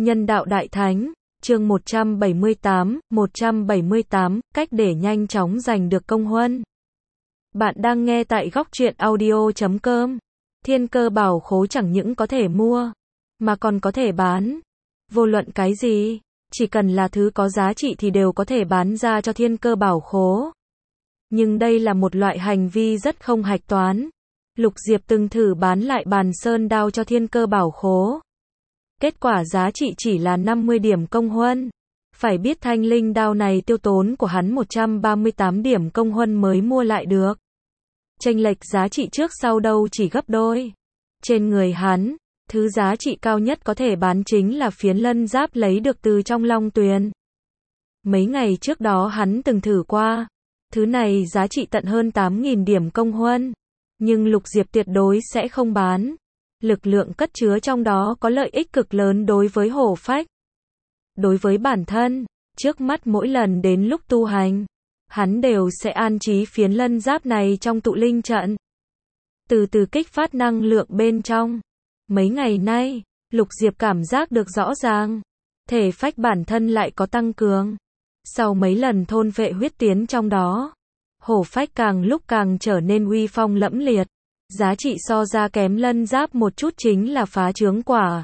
Nhân đạo Đại Thánh, chương 178, cách để nhanh chóng giành được công huân. Bạn đang nghe tại góc truyện audio.com. Thiên cơ bảo khố chẳng những có thể mua, mà còn có thể bán. Vô luận cái gì, chỉ cần là thứ có giá trị thì đều có thể bán ra cho thiên cơ bảo khố. Nhưng đây là một loại hành vi rất không hạch toán. Lục Diệp từng thử bán lại bàn sơn đao cho thiên cơ bảo khố. Kết quả giá trị chỉ là 50 điểm công huân. Phải biết thanh linh đao này tiêu tốn của hắn 138 điểm công huân mới mua lại được. Chênh lệch giá trị trước sau đâu chỉ gấp đôi. Trên người hắn, thứ giá trị cao nhất có thể bán chính là phiến lân giáp lấy được từ trong Long Tuyền. Mấy ngày trước đó hắn từng thử qua. Thứ này giá trị tận hơn 8.000 điểm công huân. Nhưng Lục Diệp tuyệt đối sẽ không bán. Lực lượng cất chứa trong đó có lợi ích cực lớn đối với hổ phách. Đối với bản thân, trước mắt mỗi lần đến lúc tu hành, hắn đều sẽ an trí phiến lân giáp này trong tụ linh trận. Từ từ kích phát năng lượng bên trong. Mấy ngày nay, Lục Diệp cảm giác được rõ ràng. Thể phách bản thân lại có tăng cường. Sau mấy lần thôn vệ huyết tiến trong đó, hổ phách càng lúc càng trở nên uy phong lẫm liệt. Giá trị so ra kém lân giáp một chút chính là phá chướng quả.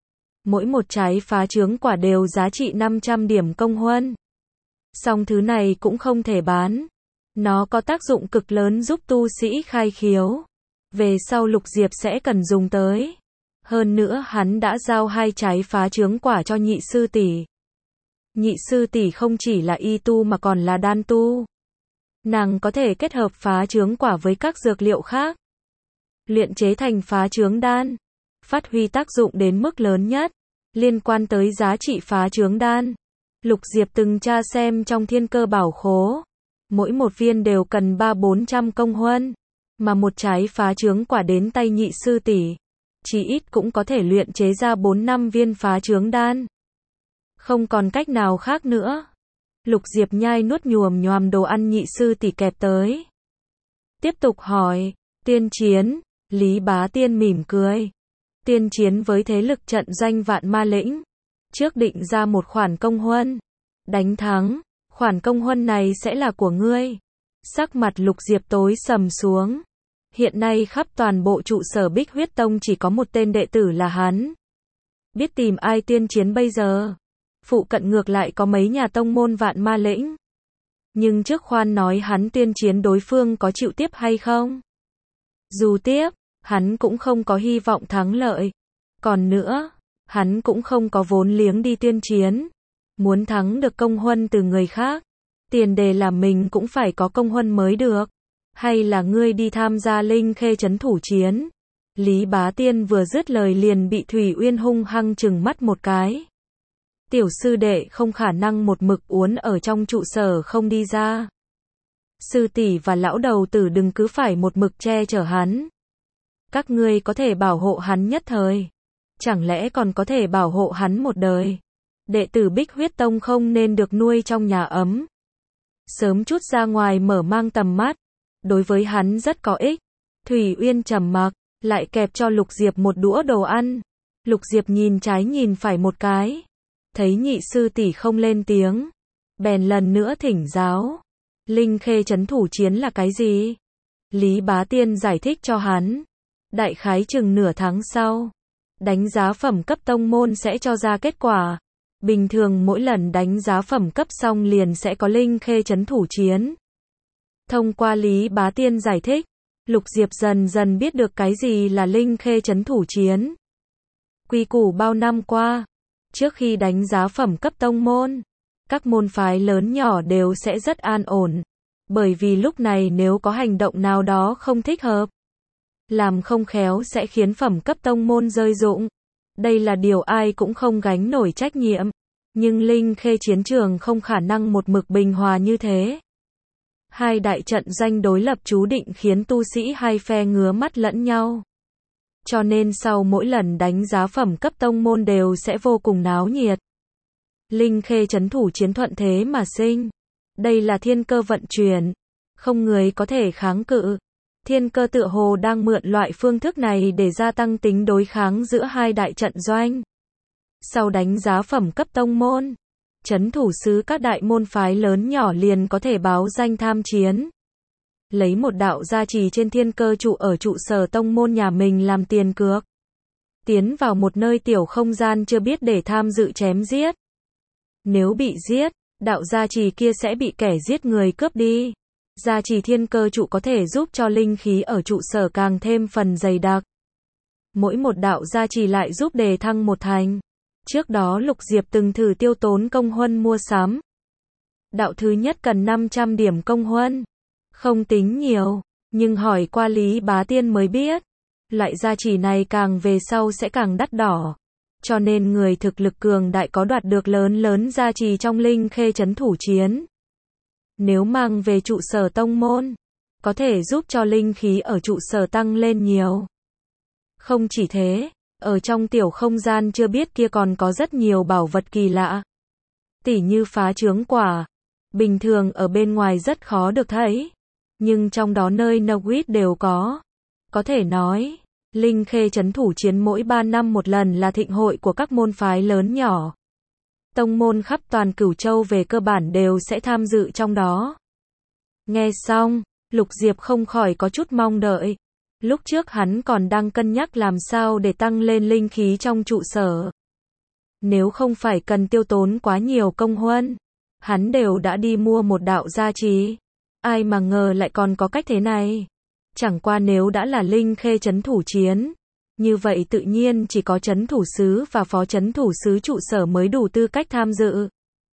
Mỗi một trái phá chướng quả đều giá trị 500 điểm công huân. Song thứ này cũng không thể bán. Nó có tác dụng cực lớn giúp tu sĩ khai khiếu. Về sau Lục Diệp sẽ cần dùng tới. Hơn nữa hắn đã giao 2 trái phá chướng quả cho nhị sư tỷ. Nhị sư tỷ không chỉ là y tu mà còn là đan tu. Nàng có thể kết hợp phá chướng quả với các dược liệu khác. Luyện chế thành phá chướng đan. Phát huy tác dụng đến mức lớn nhất. Liên quan tới giá trị phá chướng đan, Lục Diệp từng tra xem trong thiên cơ bảo khố. Mỗi một viên đều cần 300-400 công huân. Mà một trái phá chướng quả đến tay nhị sư tỷ, chỉ ít cũng có thể luyện chế ra 4-5 viên phá chướng đan. Không còn cách nào khác nữa. Lục Diệp nhai nuốt nhoàm nhoàm đồ ăn nhị sư tỷ kẹp tới. Tiếp tục hỏi, tiên chiến, Lý Bá Tiên mỉm cười. Tiên chiến với thế lực trận doanh Vạn Ma Lĩnh. Trước định ra một khoản công huân. Đánh thắng, khoản công huân này sẽ là của ngươi. Sắc mặt Lục Diệp tối sầm xuống. Hiện nay khắp toàn bộ trụ sở Bích Huyết Tông chỉ có một tên đệ tử là hắn. Biết tìm ai tiên chiến bây giờ? Phụ cận ngược lại có mấy nhà tông môn Vạn Ma Lĩnh. Nhưng trước khoan nói hắn tiên chiến đối phương có chịu tiếp hay không? Dù tiếp, hắn cũng không có hy vọng thắng lợi. Còn nữa, hắn cũng không có vốn liếng đi tiên chiến. Muốn thắng được công huân từ người khác, tiền đề là mình cũng phải có công huân mới được. Hay là ngươi đi tham gia Linh Khê trấn thủ chiến? Lý Bá Tiên vừa dứt lời liền bị Thủy Uyên hung hăng trừng mắt một cái. Tiểu sư đệ không khả năng một mực uốn ở trong trụ sở không đi ra. Sư tỷ và lão đầu tử đừng cứ phải một mực che chở hắn. Các ngươi có thể bảo hộ hắn nhất thời, chẳng lẽ còn có thể bảo hộ hắn một đời? Đệ tử Bích Huyết Tông không nên được nuôi trong nhà ấm. Sớm chút ra ngoài mở mang tầm mắt, đối với hắn rất có ích. Thủy Uyên trầm mặc, lại kẹp cho Lục Diệp một đũa đồ ăn. Lục Diệp nhìn trái nhìn phải một cái, thấy nhị sư tỷ không lên tiếng, bèn lần nữa thỉnh giáo. Linh Khê trấn thủ chiến là cái gì? Lý Bá Tiên giải thích cho hắn. Đại khái chừng nửa tháng sau, đánh giá phẩm cấp tông môn sẽ cho ra kết quả. Bình thường mỗi lần đánh giá phẩm cấp xong liền sẽ có Linh Khê trấn thủ chiến. Thông qua Lý Bá Tiên giải thích, Lục Diệp dần dần biết được cái gì là Linh Khê trấn thủ chiến. Quy củ bao năm qua, trước khi đánh giá phẩm cấp tông môn, các môn phái lớn nhỏ đều sẽ rất an ổn. Bởi vì lúc này nếu có hành động nào đó không thích hợp, làm không khéo sẽ khiến phẩm cấp tông môn rơi rụng. Đây là điều ai cũng không gánh nổi trách nhiệm. Nhưng Linh Khê chiến trường không khả năng một mực bình hòa như thế. 2 đại trận doanh đối lập chú định khiến tu sĩ hai phe ngứa mắt lẫn nhau. Cho nên sau mỗi lần đánh giá phẩm cấp tông môn đều sẽ vô cùng náo nhiệt. Linh Khê trấn thủ chiến thuận thế mà sinh. Đây là thiên cơ vận chuyển. Không người có thể kháng cự. Thiên cơ tựa hồ đang mượn loại phương thức này để gia tăng tính đối kháng giữa 2 đại trận doanh. Sau đánh giá phẩm cấp tông môn, trấn thủ sứ các đại môn phái lớn nhỏ liền có thể báo danh tham chiến. Lấy một đạo gia trì trên thiên cơ trụ ở trụ sở tông môn nhà mình làm tiền cược. Tiến vào một nơi tiểu không gian chưa biết để tham dự chém giết. Nếu bị giết, đạo gia trì kia sẽ bị kẻ giết người cướp đi. Gia trì thiên cơ trụ có thể giúp cho linh khí ở trụ sở càng thêm phần dày đặc. Mỗi một đạo gia trì lại giúp đề thăng một thành. Trước đó Lục Diệp từng thử tiêu tốn công huân mua sắm. Đạo thứ nhất cần 500 điểm công huân. Không tính nhiều, nhưng hỏi qua Lý Bá Tiên mới biết. Loại gia trì này càng về sau sẽ càng đắt đỏ. Cho nên người thực lực cường đại có đoạt được lớn gia trì trong linh khê trấn thủ chiến. Nếu mang về trụ sở tông môn, có thể giúp cho linh khí ở trụ sở tăng lên nhiều. Không chỉ thế, ở trong tiểu không gian chưa biết kia còn có rất nhiều bảo vật kỳ lạ. Tỉ như phá trướng quả, bình thường ở bên ngoài rất khó được thấy, nhưng trong đó nơi Nugget đều có. Có thể nói, linh khê trấn thủ chiến mỗi 3 năm một lần là thịnh hội của các môn phái lớn nhỏ. Tông môn khắp toàn Cửu Châu về cơ bản đều sẽ tham dự trong đó. Nghe xong, Lục Diệp không khỏi có chút mong đợi. Lúc trước hắn còn đang cân nhắc làm sao để tăng lên linh khí trong trụ sở. Nếu không phải cần tiêu tốn quá nhiều công huân, hắn đều đã đi mua một đạo gia trì. Ai mà ngờ lại còn có cách thế này. Chẳng qua nếu đã là linh khê trấn thủ chiến, như vậy tự nhiên chỉ có trấn thủ sứ và phó trấn thủ sứ trụ sở mới đủ tư cách tham dự.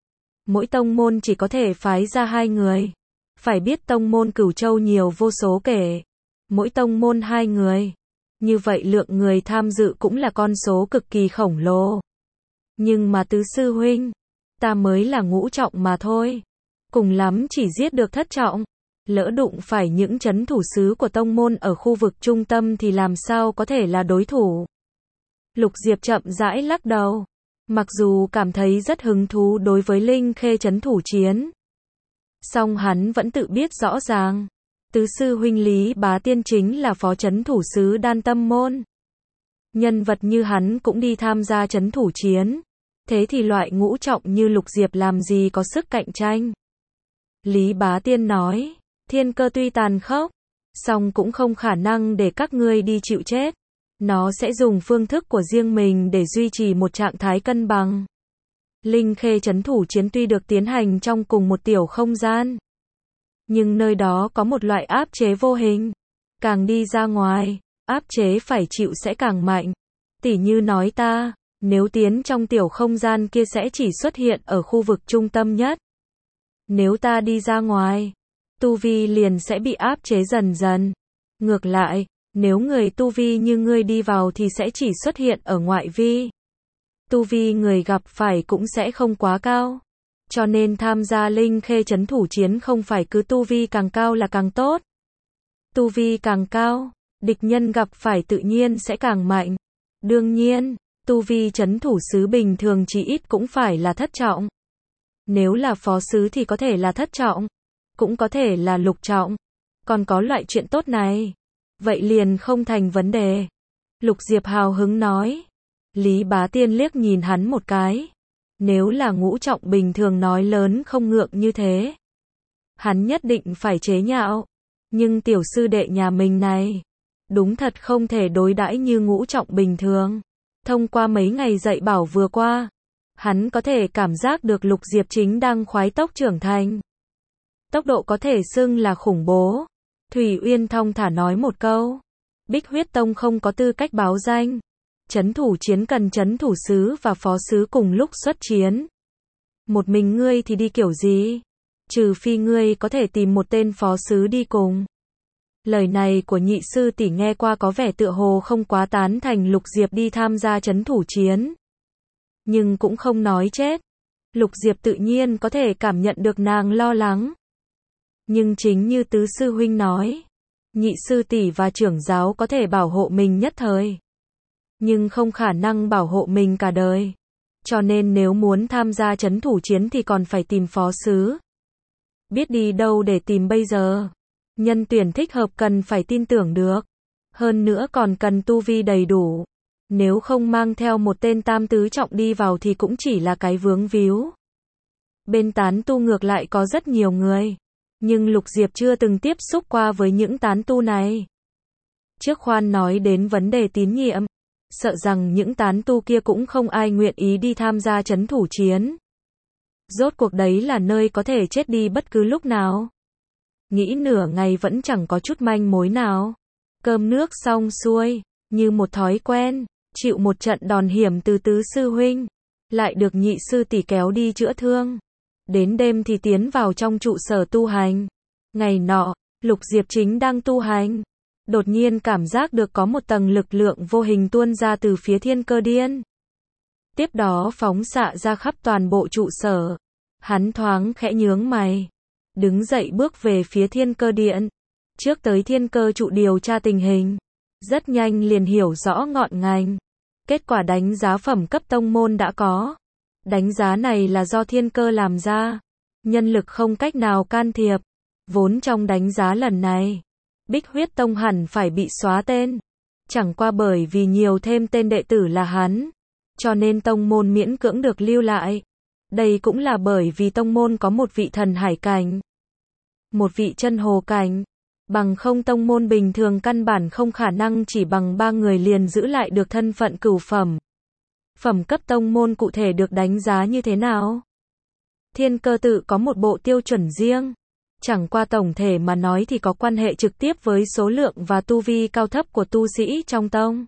Mỗi tông môn chỉ có thể phái ra 2 người. Phải biết tông môn Cửu Châu nhiều vô số kể. Mỗi tông môn 2 người. Như vậy lượng người tham dự cũng là con số cực kỳ khổng lồ. Nhưng mà tứ sư huynh, ta mới là ngũ trọng mà thôi. Cùng lắm chỉ giết được thất trọng. Lỡ đụng phải những trấn thủ sứ của tông môn ở khu vực trung tâm thì làm sao có thể là đối thủ. Lục Diệp chậm rãi lắc đầu. Mặc dù cảm thấy rất hứng thú đối với linh khê trấn thủ chiến, song hắn vẫn tự biết rõ ràng. Tứ sư huynh Lý Bá Tiên chính là phó trấn thủ sứ Đan Tâm Môn. Nhân vật như hắn cũng đi tham gia trấn thủ chiến. Thế thì loại ngũ trọng như Lục Diệp làm gì có sức cạnh tranh. Lý Bá Tiên nói, thiên cơ tuy tàn khốc, song cũng không khả năng để các ngươi đi chịu chết. Nó sẽ dùng phương thức của riêng mình để duy trì một trạng thái cân bằng. Linh khê trấn thủ chiến tuy được tiến hành trong cùng một tiểu không gian, nhưng nơi đó có một loại áp chế vô hình. Càng đi ra ngoài, áp chế phải chịu sẽ càng mạnh. Tỉ như nói ta, nếu tiến trong tiểu không gian kia sẽ chỉ xuất hiện ở khu vực trung tâm nhất. Nếu ta đi ra ngoài, tu vi liền sẽ bị áp chế dần dần. Ngược lại, nếu người tu vi như ngươi đi vào thì sẽ chỉ xuất hiện ở ngoại vi. Tu vi người gặp phải cũng sẽ không quá cao. Cho nên tham gia linh khê trấn thủ chiến không phải cứ tu vi càng cao là càng tốt. Tu vi càng cao, địch nhân gặp phải tự nhiên sẽ càng mạnh. Đương nhiên, tu vi trấn thủ sứ bình thường chỉ ít cũng phải là thất trọng. Nếu là phó sứ thì có thể là thất trọng, cũng có thể là lục trọng. Còn có loại chuyện tốt này, vậy liền không thành vấn đề. Lục Diệp hào hứng nói. Lý Bá Tiên liếc nhìn hắn một cái. Nếu là ngũ trọng bình thường nói lớn không ngượng như thế, hắn nhất định phải chế nhạo. Nhưng tiểu sư đệ nhà mình này, đúng thật không thể đối đãi như ngũ trọng bình thường. Thông qua mấy ngày dạy bảo vừa qua, hắn có thể cảm giác được Lục Diệp chính đang khoái tốc trưởng thành. Tốc độ có thể xưng là khủng bố. Thủy Uyên thong thả nói một câu. Bích Huyết Tông không có tư cách báo danh. Trấn thủ chiến cần trấn thủ sứ và phó sứ cùng lúc xuất chiến. Một mình ngươi thì đi kiểu gì? Trừ phi ngươi có thể tìm một tên phó sứ đi cùng. Lời này của nhị sư tỷ nghe qua có vẻ tựa hồ không quá tán thành Lục Diệp đi tham gia trấn thủ chiến. Nhưng cũng không nói chết. Lục Diệp tự nhiên có thể cảm nhận được nàng lo lắng. Nhưng chính như tứ sư huynh nói, nhị sư tỷ và trưởng giáo có thể bảo hộ mình nhất thời, nhưng không khả năng bảo hộ mình cả đời. Cho nên nếu muốn tham gia trấn thủ chiến thì còn phải tìm phó sứ. Biết đi đâu để tìm bây giờ? Nhân tuyển thích hợp cần phải tin tưởng được. Hơn nữa còn cần tu vi đầy đủ. Nếu không mang theo một tên tam tứ trọng đi vào thì cũng chỉ là cái vướng víu. Bên tán tu ngược lại có rất nhiều người. Nhưng Lục Diệp chưa từng tiếp xúc qua với những tán tu này. Trước khoan nói đến vấn đề tín nhiệm, sợ rằng những tán tu kia cũng không ai nguyện ý đi tham gia trấn thủ chiến. Rốt cuộc đấy là nơi có thể chết đi bất cứ lúc nào. Nghĩ nửa ngày vẫn chẳng có chút manh mối nào. Cơm nước xong xuôi, như một thói quen, chịu một trận đòn hiểm từ tứ sư huynh, lại được nhị sư tỷ kéo đi chữa thương. Đến đêm thì tiến vào trong trụ sở tu hành. Ngày nọ, Lục Diệp chính đang tu hành. Đột nhiên cảm giác được có một tầng lực lượng vô hình tuôn ra từ phía Thiên Cơ Điện. Tiếp đó phóng xạ ra khắp toàn bộ trụ sở. Hắn thoáng khẽ nhướng mày. Đứng dậy bước về phía Thiên Cơ Điện. Trước tới Thiên Cơ trụ điều tra tình hình. Rất nhanh liền hiểu rõ ngọn ngành. Kết quả đánh giá phẩm cấp tông môn đã có. Đánh giá này là do Thiên Cơ làm ra. Nhân lực không cách nào can thiệp. Vốn trong đánh giá lần này, Bích Huyết Tông hẳn phải bị xóa tên. Chẳng qua bởi vì nhiều thêm tên đệ tử là hắn, cho nên tông môn miễn cưỡng được lưu lại. Đây cũng là bởi vì tông môn có một vị thần hải cảnh, một vị chân hồ cảnh. Bằng không tông môn bình thường căn bản không khả năng chỉ bằng 3 người liền giữ lại được thân phận cửu phẩm. Phẩm cấp tông môn cụ thể được đánh giá như thế nào? Thiên Cơ tự có một bộ tiêu chuẩn riêng. Chẳng qua tổng thể mà nói thì có quan hệ trực tiếp với số lượng và tu vi cao thấp của tu sĩ trong tông.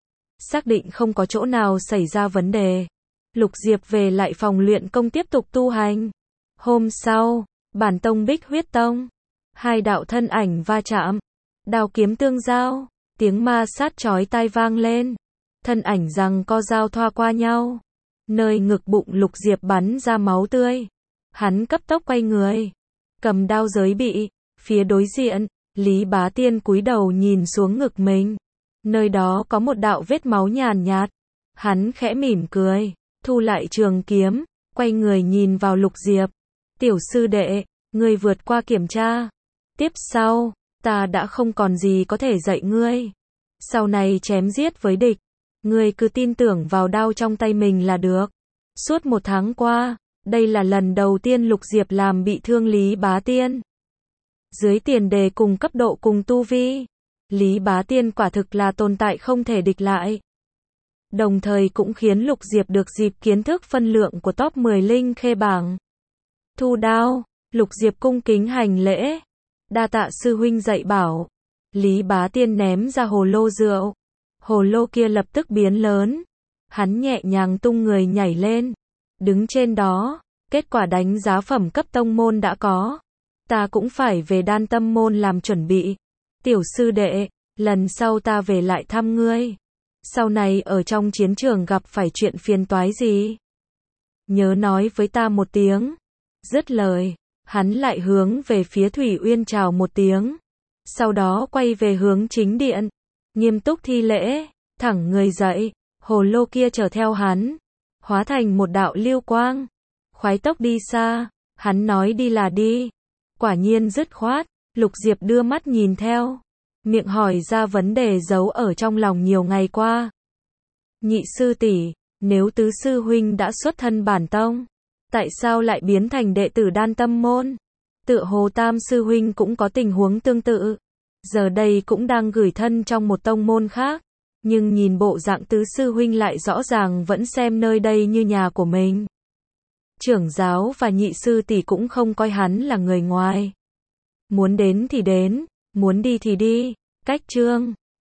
Xác định không có chỗ nào xảy ra vấn đề, Lục Diệp về lại phòng luyện công tiếp tục tu hành. Hôm sau, bản tông Bích Huyết Tông, hai đạo thân ảnh va chạm, đao kiếm tương giao, tiếng ma sát chói tai vang lên, thân ảnh giằng co giao thoa qua nhau. Nơi ngực bụng Lục Diệp bắn ra máu tươi. Hắn cấp tốc quay người, cầm đao giới bị. Phía đối diện, Lý Bá Tiên cúi đầu nhìn xuống ngực mình. Nơi đó có một đạo vết máu nhàn nhạt. Hắn khẽ mỉm cười, thu lại trường kiếm, quay người nhìn vào Lục Diệp. Tiểu sư đệ, ngươi vượt qua kiểm tra. Tiếp sau, ta đã không còn gì có thể dạy ngươi. Sau này chém giết với địch, ngươi cứ tin tưởng vào đao trong tay mình là được. Suốt 1 tháng qua, đây là lần đầu tiên Lục Diệp làm bị thương Lý Bá Tiên. Dưới tiền đề cùng cấp độ cùng tu vi, Lý Bá Tiên quả thực là tồn tại không thể địch lại. Đồng thời cũng khiến Lục Diệp được dịp kiến thức phân lượng của top 10 linh khê bảng. Thu đao, Lục Diệp cung kính hành lễ. Đa tạ sư huynh dạy bảo. Lý Bá Tiên ném ra hồ lô rượu. Hồ lô kia lập tức biến lớn. Hắn nhẹ nhàng tung người nhảy lên. Đứng trên đó, kết quả đánh giá phẩm cấp tông môn đã có. Ta cũng phải về Đan Tâm môn làm chuẩn bị. Tiểu sư đệ, lần sau ta về lại thăm ngươi. Sau này ở trong chiến trường gặp phải chuyện phiền toái gì, nhớ nói với ta một tiếng. Dứt lời, hắn lại hướng về phía Thủy Uyên chào một tiếng. Sau đó quay về hướng chính điện, nghiêm túc thi lễ, thẳng người dậy. Hồ lô kia chở theo hắn, hóa thành một đạo lưu quang, khoái tốc đi xa. Hắn nói đi là đi, quả nhiên dứt khoát. Lục Diệp đưa mắt nhìn theo, miệng hỏi ra vấn đề giấu ở trong lòng nhiều ngày qua. Nhị sư tỷ, nếu tứ sư huynh đã xuất thân bản tông, tại sao lại biến thành đệ tử Đan Tâm môn? Tựa hồ tam sư huynh cũng có tình huống tương tự, giờ đây cũng đang gửi thân trong một tông môn khác, nhưng nhìn bộ dạng tứ sư huynh lại rõ ràng vẫn xem nơi đây như nhà của mình. Trưởng giáo và nhị sư tỷ cũng không coi hắn là người ngoài. Muốn đến thì đến, muốn đi thì đi. Cách chương